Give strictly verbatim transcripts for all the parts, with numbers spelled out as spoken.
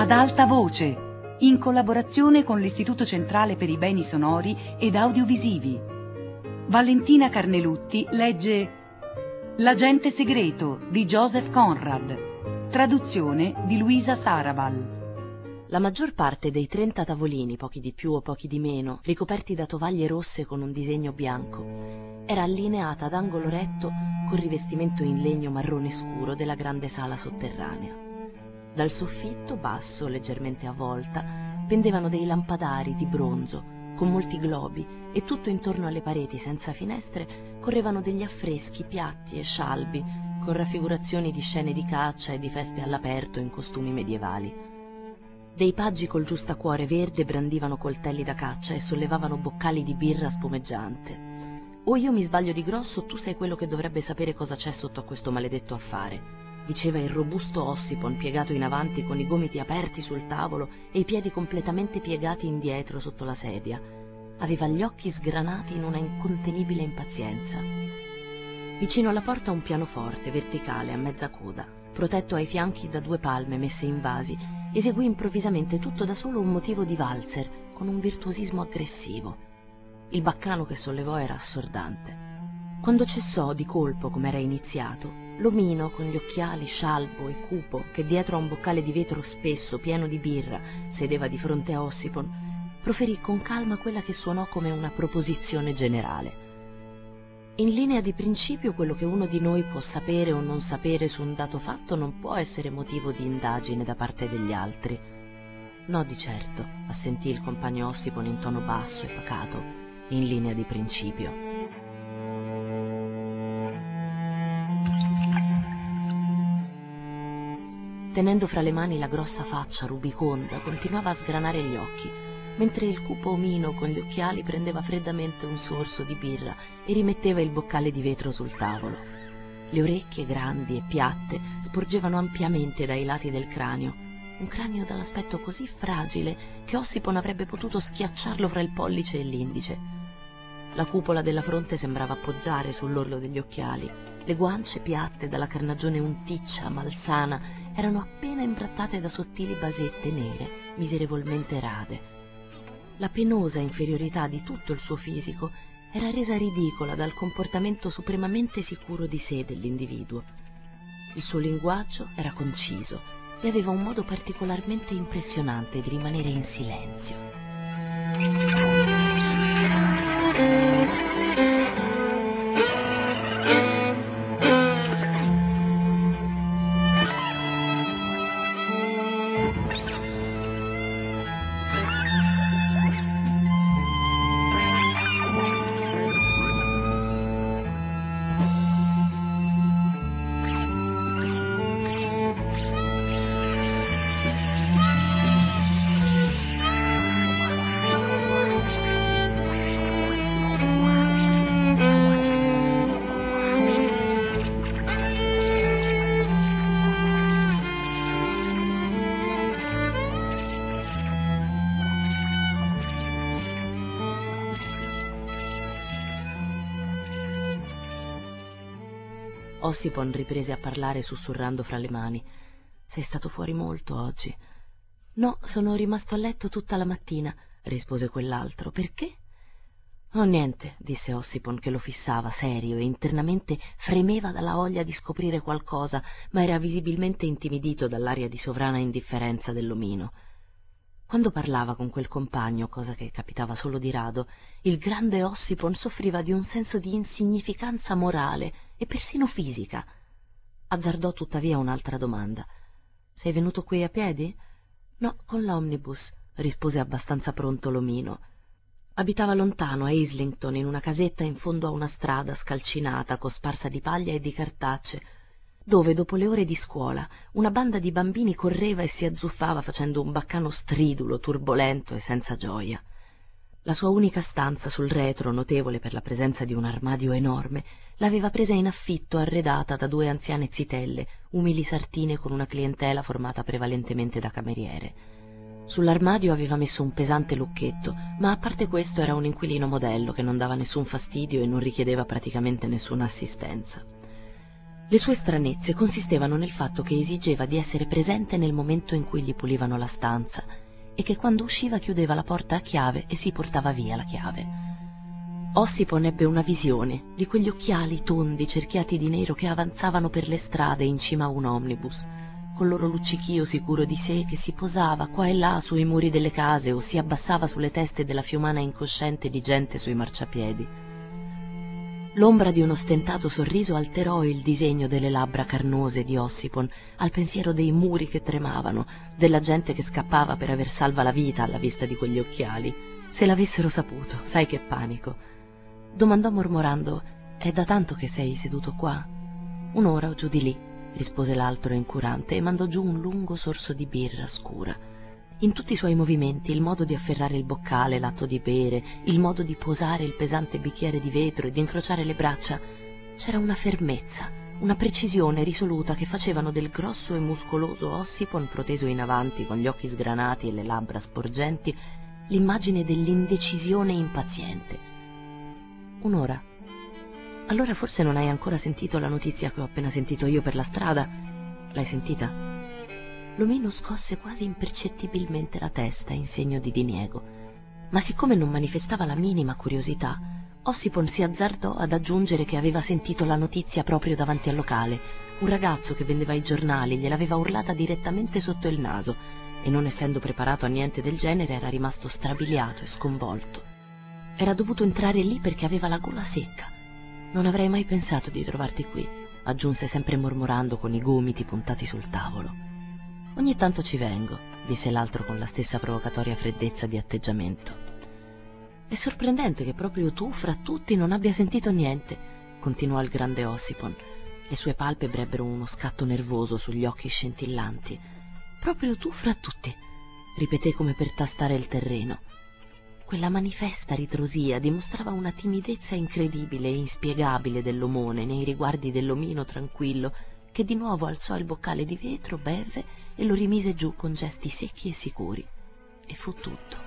Ad alta voce, in collaborazione con l'Istituto Centrale per i Beni Sonori ed Audiovisivi. Valentina Carnelutti legge L'agente segreto di Joseph Conrad, traduzione di Luisa Sarabal. La maggior parte dei trenta tavolini, pochi di più o pochi di meno, ricoperti da tovaglie rosse con un disegno bianco, era allineata ad angolo retto col rivestimento in legno marrone scuro della grande sala sotterranea. Dal soffitto, basso, leggermente a volta, pendevano dei lampadari di bronzo con molti globi e tutto intorno alle pareti senza finestre correvano degli affreschi piatti e scialbi con raffigurazioni di scene di caccia e di feste all'aperto in costumi medievali. Dei paggi col giustacuore verde brandivano coltelli da caccia e sollevavano boccali di birra spumeggiante. O io mi sbaglio di grosso o tu sei quello che dovrebbe sapere cosa c'è sotto a questo maledetto affare, diceva il robusto Ossipon piegato in avanti con i gomiti aperti sul tavolo e i piedi completamente piegati indietro sotto la sedia. Aveva gli occhi sgranati in una incontenibile impazienza. Vicino alla porta un pianoforte verticale a mezza coda, protetto ai fianchi da due palme messe in vasi. Eseguì improvvisamente tutto da solo un motivo di valzer con un virtuosismo aggressivo. Il baccano che sollevò era assordante. Quando cessò di colpo come era iniziato, l'omino con gli occhiali scialbo e cupo che dietro a un boccale di vetro spesso pieno di birra sedeva di fronte a Ossipon, proferì con calma quella che suonò come una proposizione generale. In linea di principio quello che uno di noi può sapere o non sapere su un dato fatto non può essere motivo di indagine da parte degli altri. No, di certo, assentì il compagno Ossipon in tono basso e pacato, in linea di principio. Tenendo fra le mani la grossa faccia rubiconda, continuava a sgranare gli occhi, mentre il cupo omino con gli occhiali prendeva freddamente un sorso di birra e rimetteva il boccale di vetro sul tavolo. Le orecchie grandi e piatte sporgevano ampiamente dai lati del cranio, un cranio dall'aspetto così fragile che Ossipon avrebbe potuto schiacciarlo fra il pollice e l'indice. La cupola della fronte sembrava appoggiare sull'orlo degli occhiali, le guance piatte dalla carnagione unticcia, malsana, erano appena imbrattate da sottili basette nere, miserevolmente rade. La penosa inferiorità di tutto il suo fisico era resa ridicola dal comportamento supremamente sicuro di sé dell'individuo. Il suo linguaggio era conciso e aveva un modo particolarmente impressionante di rimanere in silenzio. Ossipon riprese a parlare sussurrando fra le mani. «Sei stato fuori molto oggi?» «No, sono rimasto a letto tutta la mattina», rispose quell'altro. «Perché?» «Oh, niente», disse Ossipon che lo fissava, serio, e internamente fremeva dalla voglia di scoprire qualcosa, ma era visibilmente intimidito dall'aria di sovrana indifferenza dell'omino. Quando parlava con quel compagno, cosa che capitava solo di rado, il grande Ossipon soffriva di un senso di insignificanza morale e persino fisica. Azzardò tuttavia un'altra domanda. «Sei venuto qui a piedi?» «No, con l'omnibus», rispose abbastanza pronto l'omino. Abitava lontano, a Islington, in una casetta in fondo a una strada scalcinata, cosparsa di paglia e di cartacce, dove, dopo le ore di scuola, una banda di bambini correva e si azzuffava facendo un baccano stridulo, turbolento e senza gioia. La sua unica stanza sul retro, notevole per la presenza di un armadio enorme, l'aveva presa in affitto arredata da due anziane zitelle, umili sartine con una clientela formata prevalentemente da cameriere. Sull'armadio aveva messo un pesante lucchetto, ma a parte questo era un inquilino modello che non dava nessun fastidio e non richiedeva praticamente nessuna assistenza. Le sue stranezze consistevano nel fatto che esigeva di essere presente nel momento in cui gli pulivano la stanza e che quando usciva chiudeva la porta a chiave e si portava via la chiave. Ossipon ebbe una visione di quegli occhiali tondi cerchiati di nero che avanzavano per le strade in cima a un omnibus, col loro luccichio sicuro di sé che si posava qua e là sui muri delle case o si abbassava sulle teste della fiumana incosciente di gente sui marciapiedi. L'ombra di uno stentato sorriso alterò il disegno delle labbra carnose di Ossipon al pensiero dei muri che tremavano, della gente che scappava per aver salva la vita alla vista di quegli occhiali. Se l'avessero saputo, sai che panico. Domandò mormorando: «È da tanto che sei seduto qua?» «Un'ora o giù di lì», rispose l'altro incurante e mandò giù un lungo sorso di birra scura. In tutti i suoi movimenti, il modo di afferrare il boccale, l'atto di bere, il modo di posare il pesante bicchiere di vetro e di incrociare le braccia, c'era una fermezza, una precisione risoluta che facevano del grosso e muscoloso Ossipon proteso in avanti con gli occhi sgranati e le labbra sporgenti l'immagine dell'indecisione impaziente. «Un'ora? Allora forse non hai ancora sentito la notizia che ho appena sentito io per la strada? L'hai sentita?» L'omino scosse quasi impercettibilmente la testa in segno di diniego, ma siccome non manifestava la minima curiosità, Ossipon si azzardò ad aggiungere che aveva sentito la notizia proprio davanti al locale. Un ragazzo che vendeva i giornali gliel'aveva urlata direttamente sotto il naso e, non essendo preparato a niente del genere, era rimasto strabiliato e sconvolto. Era dovuto entrare lì perché aveva la gola secca. «Non avrei mai pensato di trovarti qui», aggiunse sempre mormorando con i gomiti puntati sul tavolo. «Ogni tanto ci vengo», disse l'altro con la stessa provocatoria freddezza di atteggiamento. «È sorprendente che proprio tu, fra tutti, non abbia sentito niente», continuò il grande Ossipon. Le sue palpebre ebbero uno scatto nervoso sugli occhi scintillanti. «Proprio tu, fra tutti», ripeté come per tastare il terreno. Quella manifesta ritrosia dimostrava una timidezza incredibile e inspiegabile dell'omone nei riguardi dell'omino tranquillo, che di nuovo alzò il boccale di vetro, bevve e lo rimise giù con gesti secchi e sicuri. E fu tutto.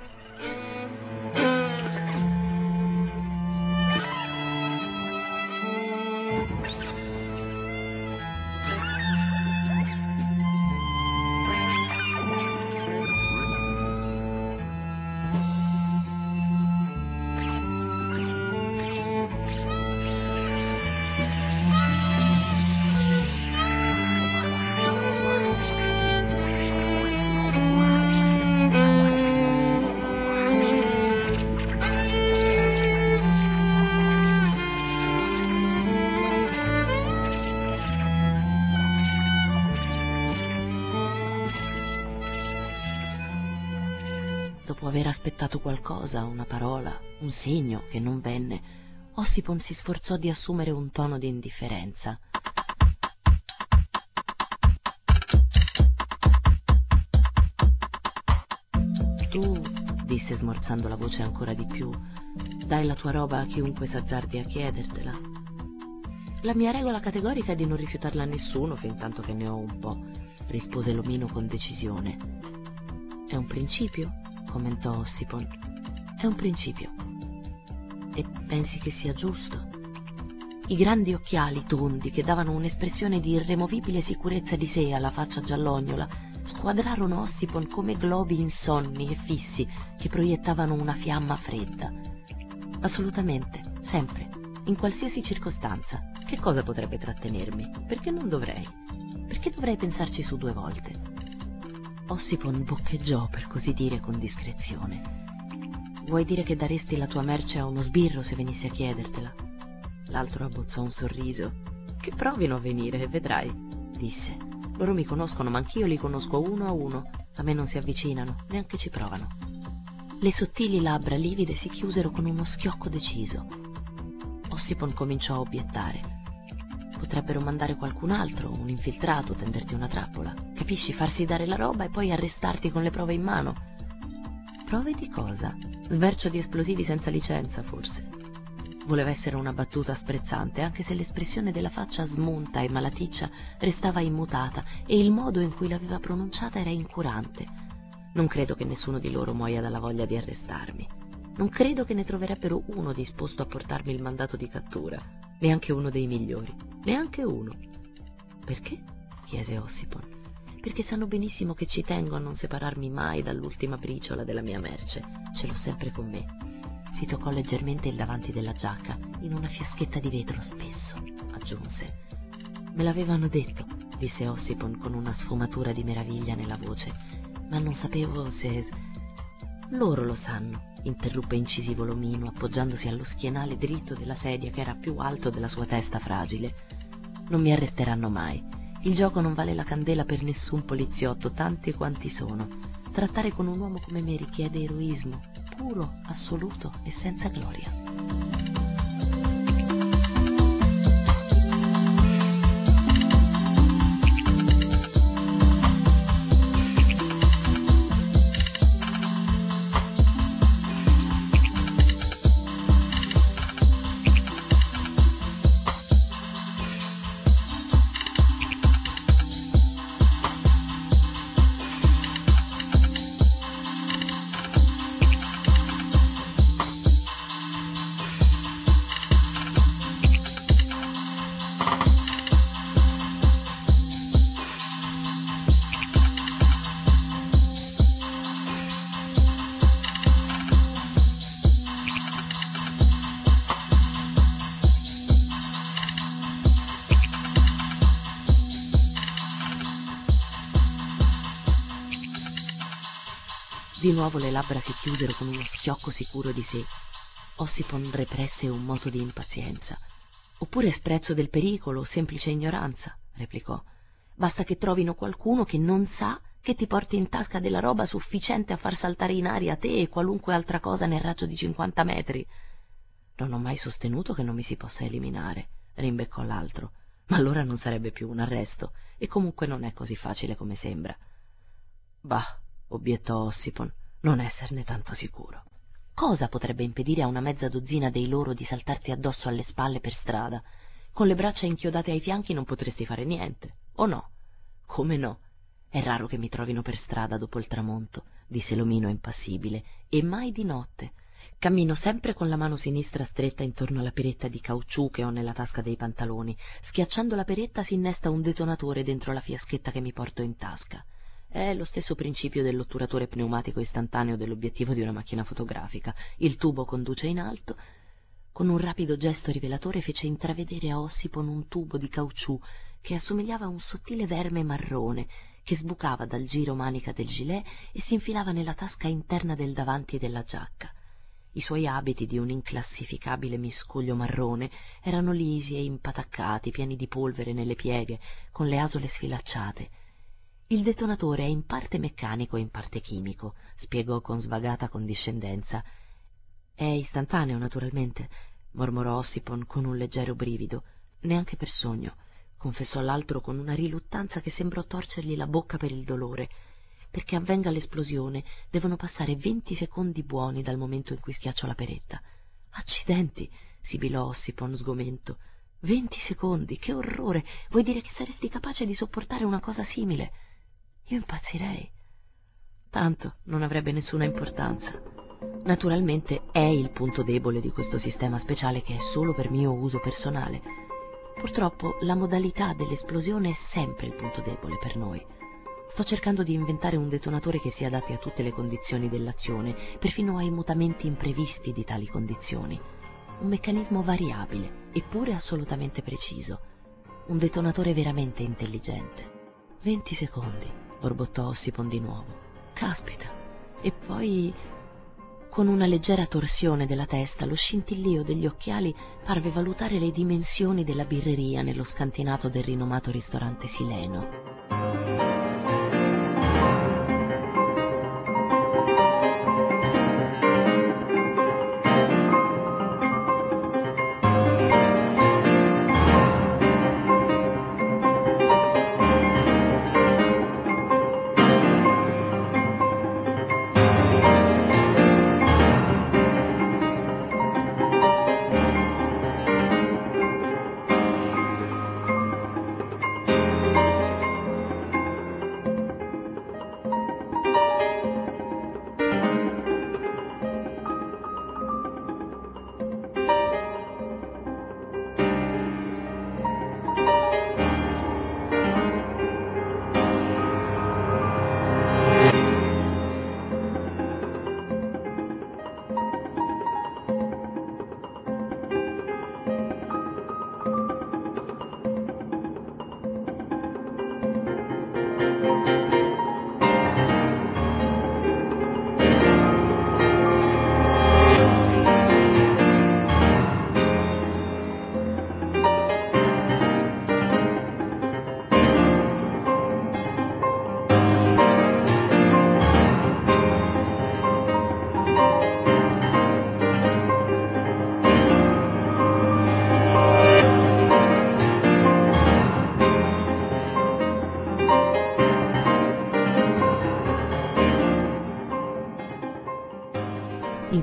Dopo aver aspettato qualcosa, una parola, un segno che non venne, Ossipon si sforzò di assumere un tono di indifferenza. «Tu», disse smorzando la voce ancora di più, «dai la tua roba a chiunque s'azzardi a chiedertela?» «La mia regola categorica è di non rifiutarla a nessuno fin tanto che ne ho un po'», rispose l'omino con decisione. «È un principio?» commentò Ossipon. «È un principio». «E pensi che sia giusto?» I grandi occhiali tondi, che davano un'espressione di irremovibile sicurezza di sé alla faccia giallognola, squadrarono Ossipon come globi insonni e fissi che proiettavano una fiamma fredda. «Assolutamente, sempre, in qualsiasi circostanza. Che cosa potrebbe trattenermi? Perché non dovrei? Perché dovrei pensarci su due volte?» Ossipon boccheggiò, per così dire, con discrezione. «Vuoi dire che daresti la tua merce a uno sbirro se venisse a chiedertela?» L'altro abbozzò un sorriso. «Che provino a venire e vedrai», disse. «Loro mi conoscono, ma anch'io li conosco uno a uno. A me non si avvicinano, neanche ci provano». Le sottili labbra livide si chiusero con uno schiocco deciso. Ossipon cominciò a obiettare. «Potrebbero mandare qualcun altro, un infiltrato, tenderti una trappola. Capisci? Farsi dare la roba e poi arrestarti con le prove in mano». «Prove di cosa? Smercio di esplosivi senza licenza, forse?» Voleva essere una battuta sprezzante, anche se l'espressione della faccia smunta e malaticcia restava immutata e il modo in cui l'aveva pronunciata era incurante. «Non credo che nessuno di loro muoia dalla voglia di arrestarmi. Non credo che ne troverebbero uno disposto a portarmi il mandato di cattura. Neanche uno dei migliori. Neanche uno. Perché? Chiese Ossipon. Perché sanno benissimo che ci tengo a non separarmi mai dall'ultima briciola della mia merce. Ce l'ho sempre con me. Si toccò leggermente il davanti della giacca, in una fiaschetta di vetro spesso, aggiunse. Me l'avevano detto, disse Ossipon con una sfumatura di meraviglia nella voce, ma non sapevo se... Loro lo sanno, interruppe incisivo l'omino, appoggiandosi allo schienale dritto della sedia che era più alto della sua testa fragile. Non mi arresteranno mai. Il gioco non vale la candela per nessun poliziotto, tanti quanti sono. Trattare con un uomo come me richiede eroismo, puro, assoluto e senza gloria. Di nuovo le labbra si chiusero con uno schiocco sicuro di sé. Ossipon represse un moto di impazienza. Oppure sprezzo del pericolo o semplice ignoranza, replicò. Basta che trovino qualcuno che non sa che ti porti in tasca della roba sufficiente a far saltare in aria te e qualunque altra cosa nel raggio di cinquanta metri. Non ho mai sostenuto che non mi si possa eliminare, rimbeccò l'altro. Ma allora non sarebbe più un arresto, e comunque non è così facile come sembra. Bah, obiettò Ossipon, non esserne tanto sicuro. Cosa potrebbe impedire a una mezza dozzina dei loro di saltarti addosso alle spalle per strada? Con le braccia inchiodate ai fianchi non potresti fare niente, o no? Come no? È raro che mi trovino per strada dopo il tramonto, disse l'omino impassibile, e mai di notte. Cammino sempre con la mano sinistra stretta intorno alla peretta di caucciù che ho nella tasca dei pantaloni. Schiacciando la peretta si innesta un detonatore dentro la fiaschetta che mi porto in tasca. È lo stesso principio dell'otturatore pneumatico istantaneo dell'obiettivo di una macchina fotografica. Il tubo conduce in alto. Con un rapido gesto rivelatore fece intravedere a Ossipon un tubo di caucciù che assomigliava a un sottile verme marrone che sbucava dal giro manica del gilet e si infilava nella tasca interna del davanti della giacca. I suoi abiti di un inclassificabile miscuglio marrone erano lisi e impataccati, pieni di polvere nelle pieghe, con le asole sfilacciate. Il detonatore è in parte meccanico e in parte chimico, spiegò con svagata condiscendenza. È istantaneo, naturalmente, mormorò Ossipon con un leggero brivido. Neanche per sogno, confessò l'altro con una riluttanza che sembrò torcergli la bocca per il dolore. Perché avvenga l'esplosione devono passare venti secondi buoni dal momento in cui schiaccio la peretta. Accidenti, sibilò Ossipon sgomento. Venti secondi, che orrore! Vuoi dire che saresti capace di sopportare una cosa simile? Io impazzirei. Tanto non avrebbe nessuna importanza. Naturalmente è il punto debole di questo sistema speciale che è solo per mio uso personale. Purtroppo la modalità dell'esplosione è sempre il punto debole per noi. Sto cercando di inventare un detonatore che si adatti a tutte le condizioni dell'azione, perfino ai mutamenti imprevisti di tali condizioni. Un meccanismo variabile, eppure assolutamente preciso. Un detonatore veramente intelligente. Venti secondi, borbottò Ossipon di nuovo. Caspita! E poi, con una leggera torsione della testa, lo scintillio degli occhiali parve valutare le dimensioni della birreria nello scantinato del rinomato ristorante Sileno.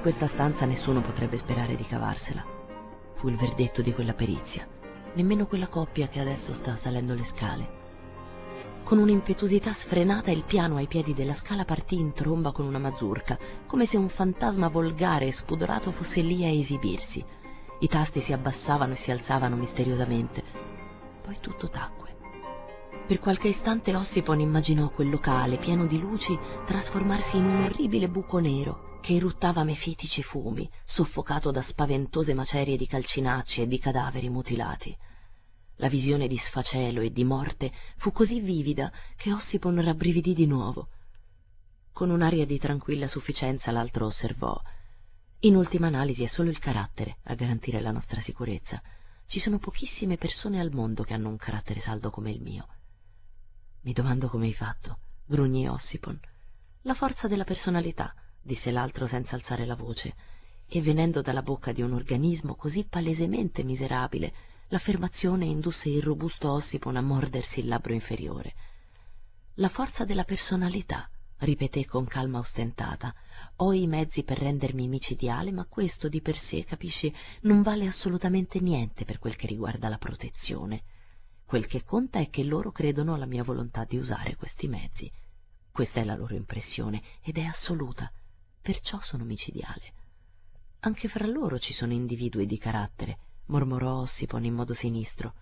questa stanza nessuno potrebbe sperare di cavarsela. Fu il verdetto di quella perizia. Nemmeno quella coppia che adesso sta salendo le scale. Con un'impetuosità sfrenata il piano ai piedi della scala partì in tromba con una mazurka, come se un fantasma volgare e spudorato fosse lì a esibirsi. I tasti si abbassavano e si alzavano misteriosamente. Poi tutto tacque. Per qualche istante Ossipon immaginò quel locale pieno di luci trasformarsi in un orribile buco nero che eruttava mefitici fumi, soffocato da spaventose macerie di calcinacci e di cadaveri mutilati. La visione di sfacelo e di morte fu così vivida che Ossipon rabbrividì di nuovo. Con un'aria di tranquilla sufficienza l'altro osservò: in ultima analisi è solo il carattere a garantire la nostra sicurezza. Ci sono pochissime persone al mondo che hanno un carattere saldo come il mio. Mi domando come hai fatto, grugnì Ossipon. La forza della personalità, disse l'altro senza alzare la voce, e venendo dalla bocca di un organismo così palesemente miserabile, l'affermazione indusse il robusto Ossipon a mordersi il labbro inferiore. La forza della personalità, ripeté con calma ostentata. Ho i mezzi per rendermi micidiale, ma questo di per sé, capisci, non vale assolutamente niente per quel che riguarda la protezione. Quel che conta è che loro credono alla mia volontà di usare questi mezzi. Questa è la loro impressione ed è assoluta, perciò sono micidiale. Anche fra loro ci sono individui di carattere, mormorò Ossipon in modo sinistro.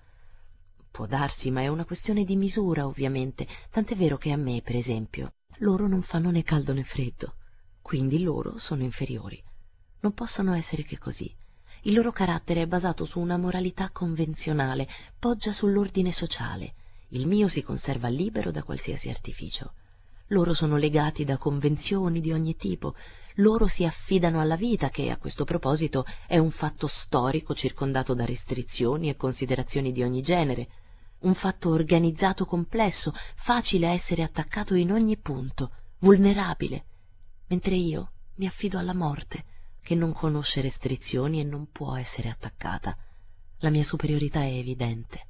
Può darsi, ma è una questione di misura, ovviamente, tant'è vero che a me, per esempio, loro non fanno né caldo né freddo, quindi loro sono inferiori. Non possono essere che così. Il loro carattere è basato su una moralità convenzionale, poggia sull'ordine sociale. Il mio si conserva libero da qualsiasi artificio. Loro sono legati da convenzioni di ogni tipo. Loro si affidano alla vita, che a questo proposito è un fatto storico circondato da restrizioni e considerazioni di ogni genere, un fatto organizzato complesso, facile a essere attaccato in ogni punto, vulnerabile, mentre io mi affido alla morte, che non conosce restrizioni e non può essere attaccata. La mia superiorità è evidente.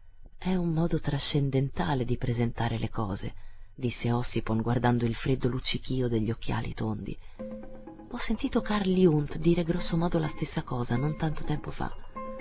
È un modo trascendentale di presentare le cose, disse Ossipon guardando il freddo luccichio degli occhiali tondi. Ho sentito Carl Jung dire grosso modo la stessa cosa non tanto tempo fa.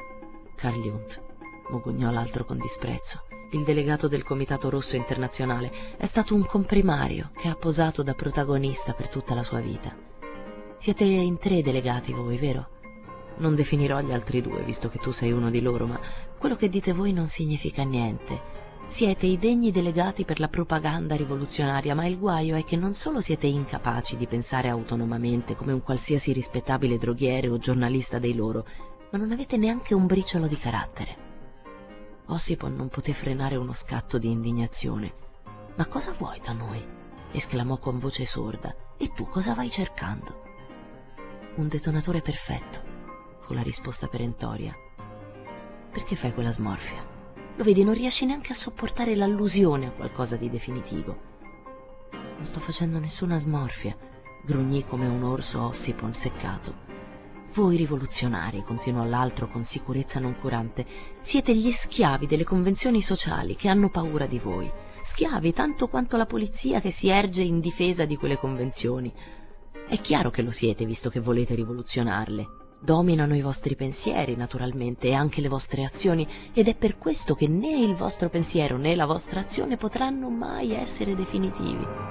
Carl Jung, mugugnò l'altro con disprezzo, il delegato del Comitato Rosso Internazionale, è stato un comprimario che ha posato da protagonista per tutta la sua vita. Siete in tre delegati voi, vero? Non definirò gli altri due, visto che tu sei uno di loro, ma quello che dite voi non significa niente. Siete i degni delegati per la propaganda rivoluzionaria, ma il guaio è che non solo siete incapaci di pensare autonomamente come un qualsiasi rispettabile droghiere o giornalista dei loro, ma non avete neanche un briciolo di carattere. Ossipon non poté frenare uno scatto di indignazione. Ma cosa vuoi da noi? Esclamò con voce sorda. E tu cosa vai cercando? Un detonatore perfetto, fu la risposta perentoria. Perché fai quella smorfia? Lo vedi, non riesci neanche a sopportare l'allusione a qualcosa di definitivo. Non sto facendo nessuna smorfia, grugnì come un orso Ossipon seccato. Voi rivoluzionari, continuò l'altro con sicurezza noncurante, siete gli schiavi delle convenzioni sociali che hanno paura di voi. Schiavi tanto quanto la polizia che si erge in difesa di quelle convenzioni. È chiaro che lo siete, visto che volete rivoluzionarle. Dominano i vostri pensieri, naturalmente, e anche le vostre azioni, ed è per questo che né il vostro pensiero né la vostra azione potranno mai essere definitivi.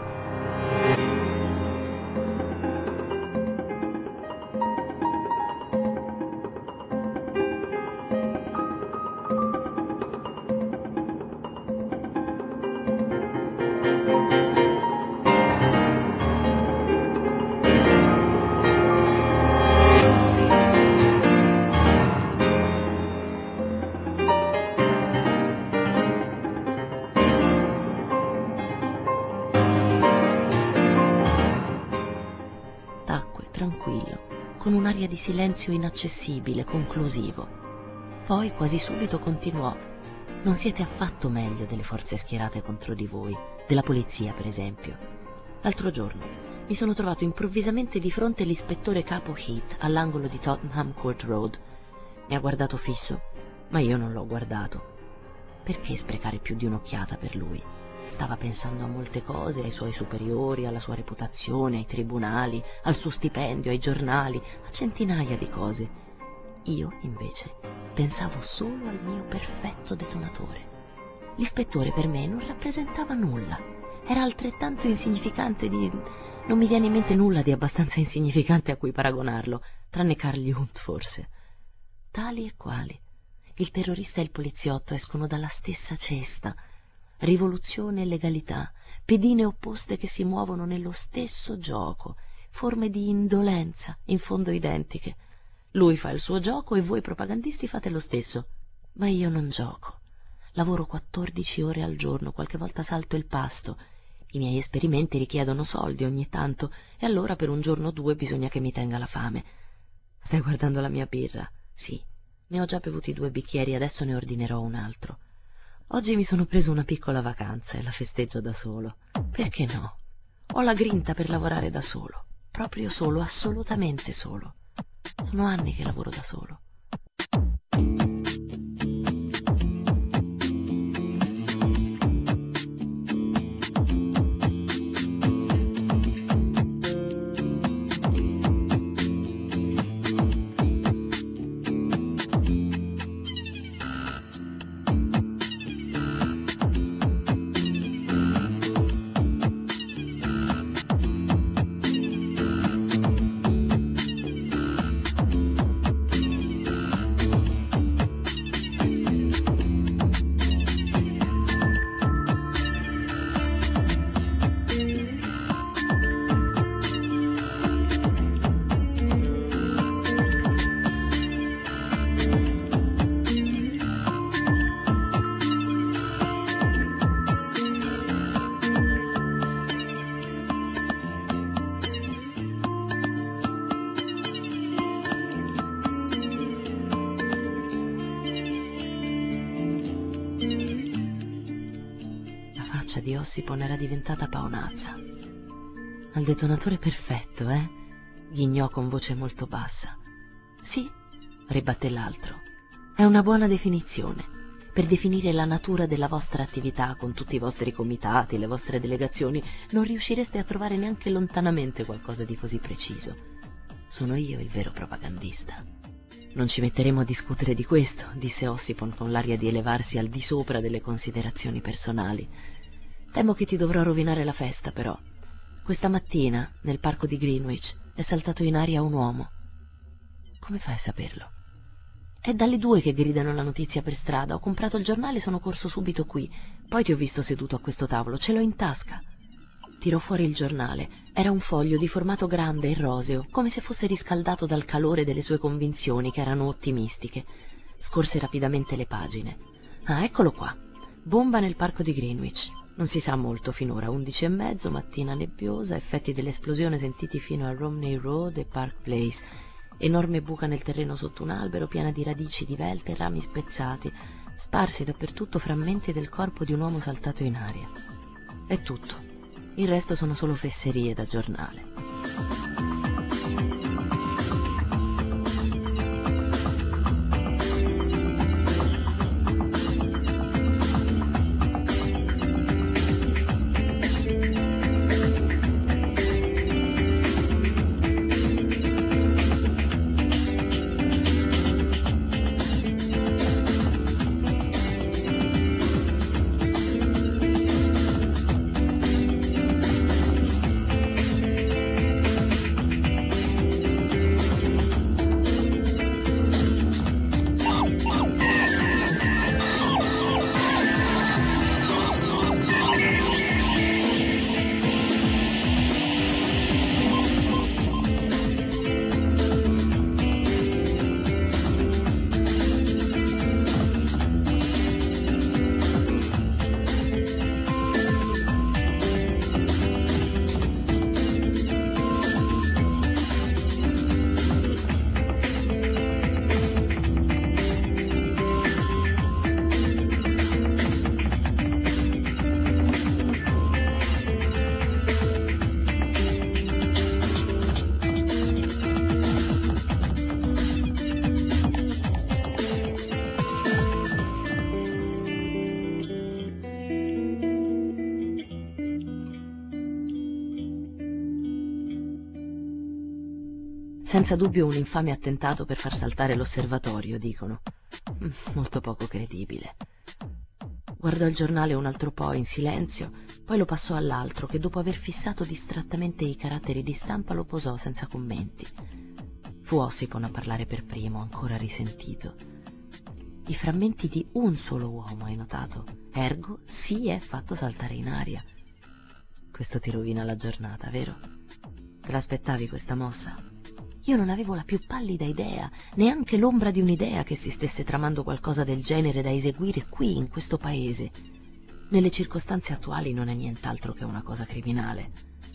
Tranquillo, con un'aria di silenzio inaccessibile, conclusivo. Poi quasi subito continuò: non siete affatto meglio delle forze schierate contro di voi, della polizia per esempio. L'altro giorno mi sono trovato improvvisamente di fronte l'ispettore capo Heath all'angolo di Tottenham Court Road. Mi ha guardato fisso, ma io non l'ho guardato. Perché sprecare più di un'occhiata per lui? Stava pensando a molte cose, ai suoi superiori, alla sua reputazione, ai tribunali, al suo stipendio, ai giornali, a centinaia di cose. Io, invece, pensavo solo al mio perfetto detonatore. L'ispettore per me non rappresentava nulla. Era altrettanto insignificante di... non mi viene in mente nulla di abbastanza insignificante a cui paragonarlo, tranne Carl Jung, forse. Tali e quali. Il terrorista e il poliziotto escono dalla stessa cesta. Rivoluzione e legalità, pedine opposte che si muovono nello stesso gioco, forme di indolenza, in fondo identiche. Lui fa il suo gioco e voi propagandisti fate lo stesso. Ma io non gioco. Lavoro quattordici ore al giorno, qualche volta salto il pasto. I miei esperimenti richiedono soldi ogni tanto e allora per un giorno o due bisogna che mi tenga la fame. Stai guardando la mia birra? Sì, ne ho già bevuti due bicchieri, adesso ne ordinerò un altro. Oggi mi sono preso una piccola vacanza e la festeggio da solo. Perché no? Ho la grinta per lavorare da solo. Proprio solo, assolutamente solo. Sono anni che lavoro da solo. Di Ossipon era diventata paonazza. Al detonatore perfetto, eh? Ghignò con voce molto bassa. Sì, ribatté l'altro. È una buona definizione. Per definire la natura della vostra attività, con tutti i vostri comitati, le vostre delegazioni, non riuscireste a trovare neanche lontanamente qualcosa di così preciso. Sono io il vero propagandista. Non ci metteremo a discutere di questo, disse Ossipon con l'aria di elevarsi al di sopra delle considerazioni personali. Temo che ti dovrò rovinare la festa, però. Questa mattina, nel parco di Greenwich, è saltato in aria un uomo. Come fai a saperlo? È dalle due che gridano la notizia per strada. Ho comprato il giornale e sono corso subito qui. Poi ti ho visto seduto a questo tavolo, ce l'ho in tasca. Tirò fuori il giornale. Era un foglio di formato grande e roseo, come se fosse riscaldato dal calore delle sue convinzioni, che erano ottimistiche. Scorse rapidamente le pagine. Ah, eccolo qua. Bomba nel parco di Greenwich. Non si sa molto finora, undici e mezzo, mattina nebbiosa, effetti dell'esplosione sentiti fino a Romney Road e Park Place, enorme buca nel terreno sotto un albero, piena di radici divelte e rami spezzati, sparsi dappertutto frammenti del corpo di un uomo saltato in aria. È tutto, il resto sono solo fesserie da giornale. Senza dubbio un infame attentato per far saltare l'osservatorio, dicono. Molto poco credibile. Guardò il giornale un altro po' in silenzio, poi lo passò all'altro che dopo aver fissato distrattamente i caratteri di stampa lo posò senza commenti. Fu Ossipon a parlare per primo, ancora risentito. I frammenti di un solo uomo, hai notato? Ergo si è fatto saltare in aria. Questo ti rovina la giornata, vero? Te l'aspettavi questa mossa? Io non avevo la più pallida idea, neanche l'ombra di un'idea che si stesse tramando qualcosa del genere da eseguire qui, in questo paese. Nelle circostanze attuali non è nient'altro che una cosa criminale.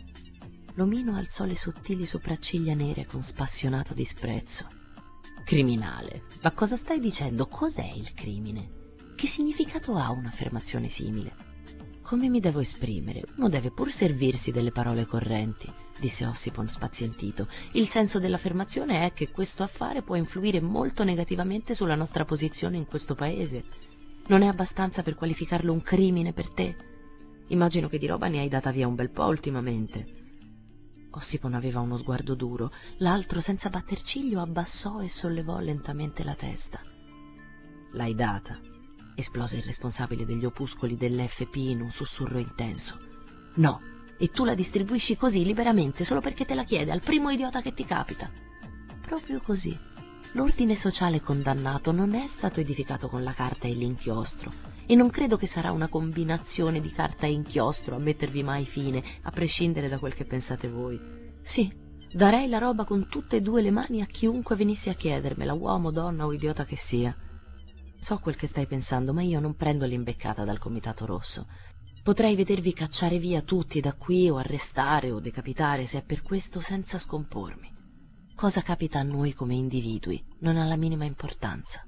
L'omino alzò le sottili sopracciglia nere con spassionato disprezzo. Criminale? Ma cosa stai dicendo? Cos'è il crimine? Che significato ha un'affermazione simile? Come mi devo esprimere? Uno deve pur servirsi delle parole correnti, disse Ossipon spazientito. Il senso dell'affermazione è che questo affare può influire molto negativamente sulla nostra posizione in questo paese. Non è abbastanza per qualificarlo un crimine per te? Immagino che di roba ne hai data via un bel po' ultimamente. Ossipon aveva uno sguardo duro, l'altro senza batter ciglio abbassò e sollevò lentamente la testa. L'hai data? Esplose il responsabile degli opuscoli dell'F P in un sussurro intenso. No, e tu la distribuisci così liberamente solo perché te la chiede al primo idiota che ti capita. Proprio così. L'ordine sociale condannato non è stato edificato con la carta e l'inchiostro, e non credo che sarà una combinazione di carta e inchiostro a mettervi mai fine, a prescindere da quel che pensate voi. Sì, darei la roba con tutte e due le mani a chiunque venisse a chiedermela, uomo, donna o idiota che sia. So quel che stai pensando, ma io non prendo l'imbeccata dal Comitato Rosso. Potrei vedervi cacciare via tutti da qui o arrestare o decapitare, se è per questo, senza scompormi. Cosa capita a noi come individui non ha la minima importanza.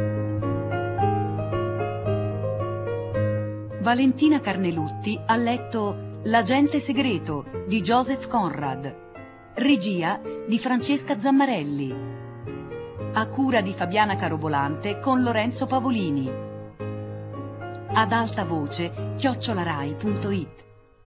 Valentina Carnelutti ha letto L'agente segreto di Joseph Conrad, regia di Francesca Zammarelli, a cura di Fabiana Carobolante con Lorenzo Pavolini. Ad alta voce chiocciolarai punto it.